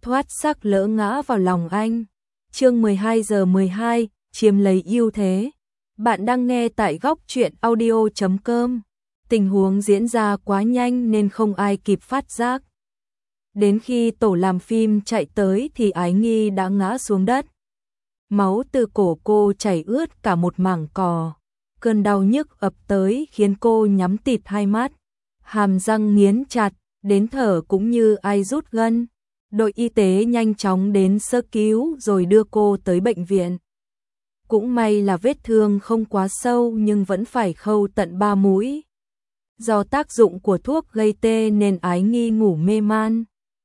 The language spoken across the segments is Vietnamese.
thoát sắc lỡ ngã vào lòng anh. Chương 12:12, chiếm lấy ưu thế. Bạn đang nghe tại góc truyện audio.com. Tình huống diễn ra quá nhanh nên không ai kịp phát giác. Đến khi tổ làm phim chạy tới thì Ái Nghi đã ngã xuống đất. Máu từ cổ cô chảy ướt cả một mảng cỏ. Cơn đau nhức ập tới khiến cô nhắm tịt hai mắt, hàm răng nghiến chặt, đến thở cũng như ai rút gân. Đội y tế nhanh chóng đến sơ cứu rồi đưa cô tới bệnh viện. Cũng may là vết thương không quá sâu nhưng vẫn phải khâu tận 3 mũi. Do tác dụng của thuốc gây tê nên Ái Nghi ngủ mê man.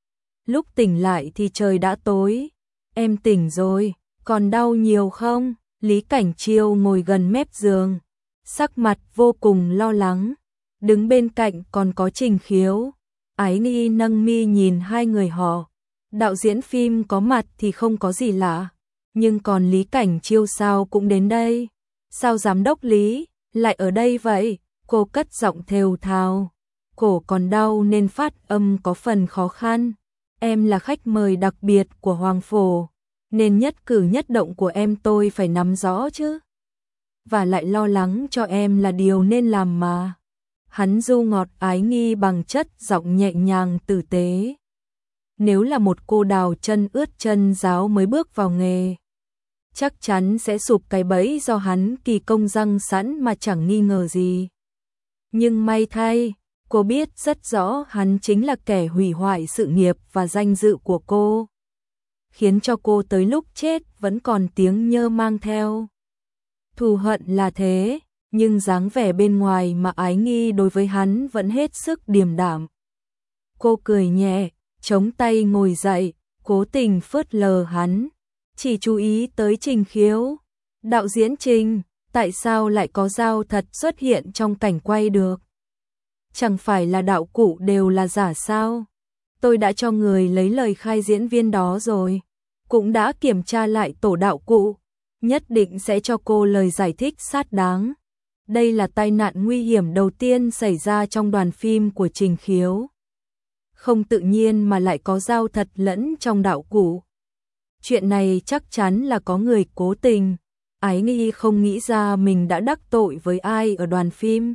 Lúc tỉnh lại thì trời đã tối. Em tỉnh rồi, còn đau nhiều không? Lý Cảnh Chiêu ngồi gần mép giường, sắc mặt vô cùng lo lắng. Đứng bên cạnh còn có Trình Khiếu. Ái Nghi nâng mi nhìn hai người họ. Đạo diễn phim có mặt thì không có gì lạ, nhưng còn Lý Cảnh Chiêu sao cũng đến đây? Sao giám đốc Lý lại ở đây vậy? Cô cất giọng thều thào, cổ còn đau nên phát âm có phần khó khăn. Em là khách mời đặc biệt của Hoàng Phổ, nên nhất cử nhất động của em tôi phải nắm rõ chứ. Và lại lo lắng cho em là điều nên làm mà. Hắn du ngọt Ái Nghi bằng chất giọng nhẹ nhàng tử tế. Nếu là một cô đào chân ướt chân ráo mới bước vào nghề, chắc chắn sẽ sụp cái bẫy do hắn kỳ công răng sẵn mà chẳng nghi ngờ gì. Nhưng may thay, cô biết rất rõ hắn chính là kẻ hủy hoại sự nghiệp và danh dự của cô, khiến cho cô tới lúc chết vẫn còn tiếng nhơ mang theo. Thù hận là thế, nhưng dáng vẻ bên ngoài mà Ái Nghi đối với hắn vẫn hết sức điềm đạm. Cô cười nhẹ, chống tay ngồi dậy, cố tình phớt lờ hắn, chỉ chú ý tới Trình Khiếu. Đạo diễn Trình, tại sao lại có dao thật xuất hiện trong cảnh quay được? Chẳng phải là đạo cụ đều là giả sao? Tôi đã cho người lấy lời khai diễn viên đó rồi, cũng đã kiểm tra lại tổ đạo cụ, nhất định sẽ cho cô lời giải thích xác đáng. Đây là tai nạn nguy hiểm đầu tiên xảy ra trong đoàn phim của Trình Khiếu. Không tự nhiên mà lại có dao thật lẫn trong đạo cụ. Chuyện này chắc chắn là có người cố tình. Ái Nghi không nghĩ ra mình đã đắc tội với ai ở đoàn phim.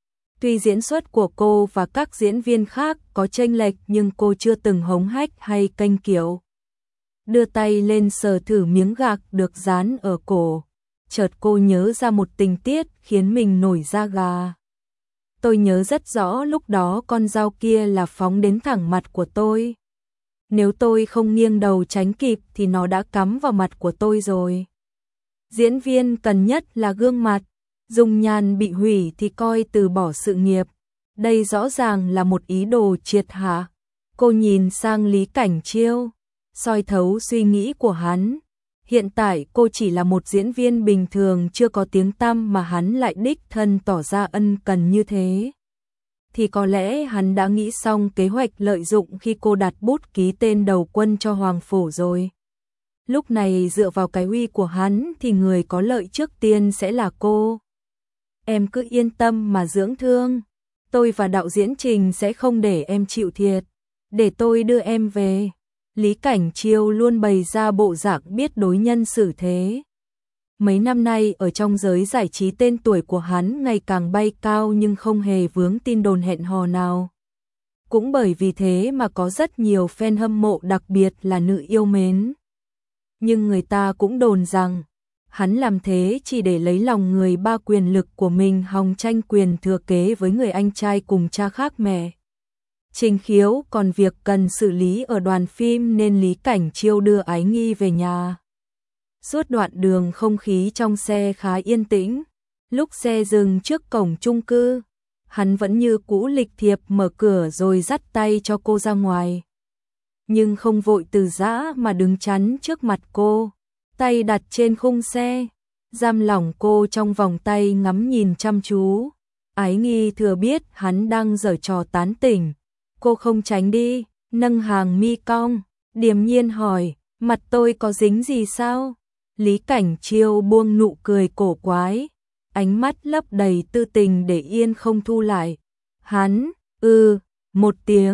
Tuy diễn xuất của cô và các diễn viên khác có chênh lệch nhưng cô chưa từng hống hách hay kênh kiệu. Đưa tay lên sờ thử miếng gạc được dán ở cổ. Chợt cô nhớ ra một tình tiết khiến mình nổi da gà. Tôi nhớ rất rõ lúc đó con dao kia là phóng đến thẳng mặt của tôi. Nếu tôi không nghiêng đầu tránh kịp thì nó đã cắm vào mặt của tôi rồi. Diễn viên cần nhất là gương mặt, dung nhan bị hủy thì coi từ bỏ sự nghiệp. Đây rõ ràng là một ý đồ triệt hạ. Cô nhìn sang Lý Cảnh Chiêu, soi thấu suy nghĩ của hắn. Hiện tại cô chỉ là một diễn viên bình thường chưa có tiếng tăm mà hắn lại đích thân tỏ ra ân cần như thế. Thì có lẽ hắn đã nghĩ xong kế hoạch lợi dụng khi cô đặt bút ký tên đầu quân cho Hoàng Phổ rồi. Lúc này dựa vào cái uy của hắn thì người có lợi trước tiên sẽ là cô. Em cứ yên tâm mà dưỡng thương. Tôi và đạo diễn Trình sẽ không để em chịu thiệt. Để tôi đưa em về. Lý Cảnh Chiêu luôn bày ra bộ dạng biết đối nhân xử thế. Mấy năm nay ở trong giới giải trí tên tuổi của hắn ngày càng bay cao nhưng không hề vướng tin đồn hẹn hò nào. Cũng bởi vì thế mà có rất nhiều fan hâm mộ đặc biệt là nữ yêu mến. Nhưng người ta cũng đồn rằng hắn làm thế chỉ để lấy lòng người ba quyền lực của mình hòng tranh quyền thừa kế với người anh trai cùng cha khác mẹ. Trình Khiếu còn việc cần xử lý ở đoàn phim nên Lý Cảnh Chiêu đưa Ái Nghi về nhà. Suốt đoạn đường không khí trong xe khá yên tĩnh. Lúc xe dừng trước cổng chung cư, hắn vẫn như cũ lịch thiệp mở cửa rồi dắt tay cho cô ra ngoài. Nhưng không vội từ giã mà đứng chắn trước mặt cô, tay đặt trên khung xe, giam lỏng cô trong vòng tay ngắm nhìn chăm chú. Ái Nghi thừa biết hắn đang giở trò tán tỉnh. Cô không tránh đi, nâng hàng mi cong, điềm nhiên hỏi, mặt tôi có dính gì sao? Lý Cảnh Chiêu buông nụ cười cổ quái, ánh mắt lấp đầy tư tình để yên không thu lại. Hắn, một tiếng,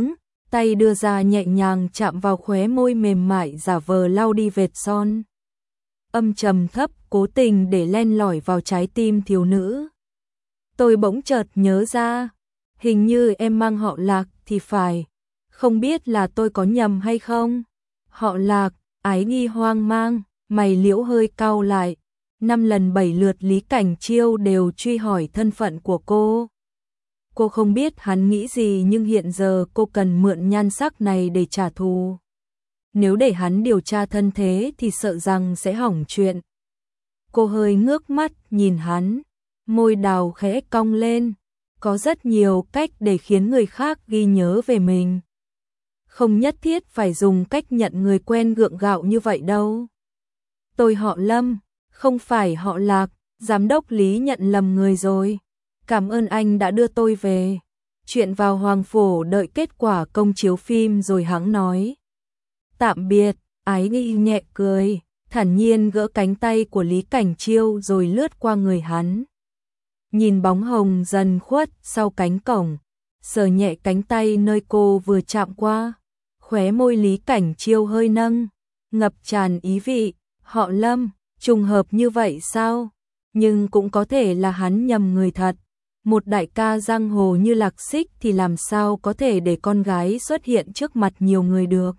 tay đưa ra nhẹ nhàng chạm vào khóe môi mềm mại giả vờ lau đi vệt son. Âm trầm thấp, cố tình để len lỏi vào trái tim thiếu nữ. Tôi bỗng chợt nhớ ra, hình như em mang họ Lạc thì phải, không biết là tôi có nhầm hay không? Họ Lạc, Ái Nghi hoang mang, mày liễu hơi cau lại, 5 lần 7 lượt Lý Cảnh Chiêu đều truy hỏi thân phận của cô. Cô không biết hắn nghĩ gì nhưng hiện giờ cô cần mượn nhan sắc này để trả thù. Nếu để hắn điều tra thân thế thì sợ rằng sẽ hỏng chuyện. Cô hơi ngước mắt nhìn hắn, môi đào khẽ cong lên. Có rất nhiều cách để khiến người khác ghi nhớ về mình. Không nhất thiết phải dùng cách nhận người quen gượng gạo như vậy đâu. Tôi họ Lâm, không phải họ Lạc, giám đốc Lý nhận lầm người rồi. Cảm ơn anh đã đưa tôi về. Chuyện vào Hoàng Phổ đợi kết quả công chiếu phim rồi hắn nói. Tạm biệt, Ái Nghi nhẹ cười, thản nhiên gỡ cánh tay của Lý Cảnh Chiêu rồi lướt qua người hắn. Nhìn bóng hồng dần khuất sau cánh cổng, sờ nhẹ cánh tay nơi cô vừa chạm qua. Khóe môi Lý Cảnh Chiêu hơi nâng, ngập tràn ý vị, họ Lâm, trùng hợp như vậy sao? Nhưng cũng có thể là hắn nhầm người thật. Một đại ca giang hồ như Lạc Xích thì làm sao có thể để con gái xuất hiện trước mặt nhiều người được.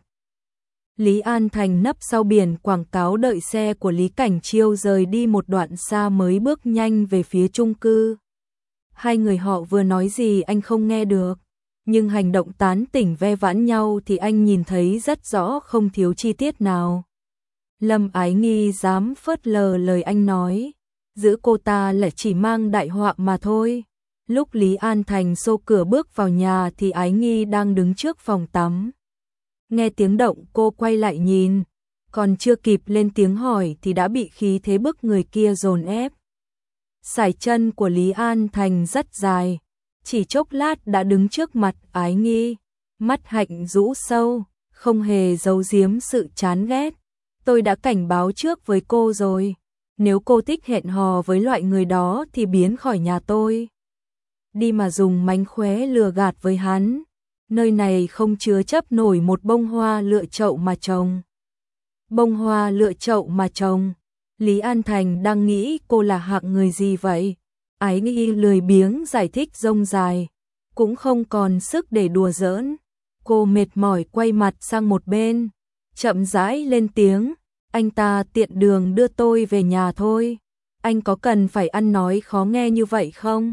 Lý An Thành nấp sau biển quảng cáo đợi xe của Lý Cảnh Chiêu rời đi một đoạn xa mới bước nhanh về phía chung cư. Hai người họ vừa nói gì anh không nghe được, nhưng hành động tán tỉnh ve vãn nhau thì anh nhìn thấy rất rõ không thiếu chi tiết nào. Lâm Ái Nghi dám phớt lờ lời anh nói, giữ cô ta lại chỉ mang đại họa mà thôi. Lúc Lý An Thành xô cửa bước vào nhà thì Ái Nghi đang đứng trước phòng tắm. Nghe tiếng động cô quay lại nhìn, còn chưa kịp lên tiếng hỏi thì đã bị khí thế bức người kia dồn ép. Sải chân của Lý An Thành rất dài, chỉ chốc lát đã đứng trước mặt Ái Nghi, mắt hạnh rũ sâu, không hề giấu giếm sự chán ghét. Tôi đã cảnh báo trước với cô rồi, nếu cô thích hẹn hò với loại người đó thì biến khỏi nhà tôi. Đi mà dùng mánh khóe lừa gạt với hắn. Nơi này không chứa chấp nổi một bông hoa lựa chậu mà trồng. Bông hoa lựa chậu mà trồng. Lý An Thành đang nghĩ cô là hạng người gì vậy? Ái Nghi lười biếng giải thích rông dài, cũng không còn sức để đùa giỡn. Cô mệt mỏi quay mặt sang một bên, chậm rãi lên tiếng, anh ta tiện đường đưa tôi về nhà thôi. Anh có cần phải ăn nói khó nghe như vậy không?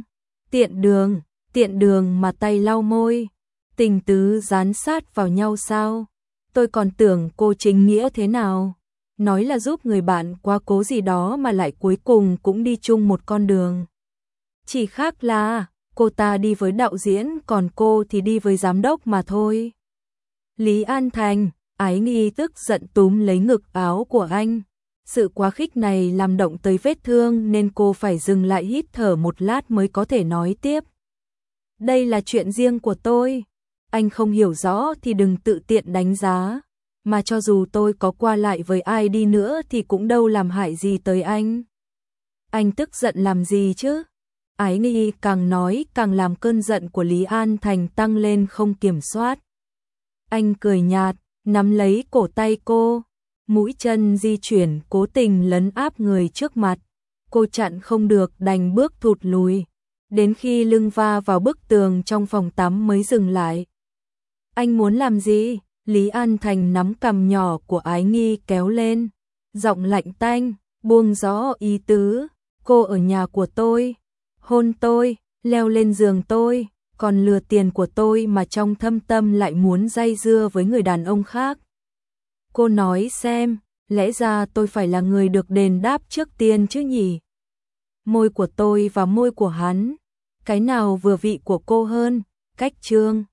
Tiện đường mà tay lau môi. Tình tứ dán sát vào nhau sao? Tôi còn tưởng cô chính nghĩa thế nào? Nói là giúp người bạn quá cố gì đó mà lại cuối cùng cũng đi chung một con đường. Chỉ khác là cô ta đi với đạo diễn còn cô thì đi với giám đốc mà thôi. Lý An Thành, Ái Nghi tức giận túm lấy ngực áo của anh. Sự quá khích này làm động tới vết thương nên cô phải dừng lại hít thở một lát mới có thể nói tiếp. Đây là chuyện riêng của tôi. Anh không hiểu rõ thì đừng tự tiện đánh giá. Mà cho dù tôi có qua lại với ai đi nữa thì cũng đâu làm hại gì tới anh. Anh tức giận làm gì chứ? Ái Nghi càng nói càng làm cơn giận của Lý An Thành tăng lên không kiểm soát. Anh cười nhạt, nắm lấy cổ tay cô, mũi chân di chuyển cố tình lấn áp người trước mặt. Cô chặn không được đành bước thụt lùi, đến khi lưng va vào bức tường trong phòng tắm mới dừng lại. Anh muốn làm gì? Lý An Thành nắm cằm nhỏ của Ái Nghi kéo lên, giọng lạnh tanh, buông gió ý tứ. Cô ở nhà của tôi, hôn tôi, leo lên giường tôi, còn lừa tiền của tôi mà trong thâm tâm lại muốn dây dưa với người đàn ông khác. Cô nói xem, lẽ ra tôi phải là người được đền đáp trước tiên chứ nhỉ? Môi của tôi và môi của hắn, cái nào vừa vị của cô hơn? Cách Trương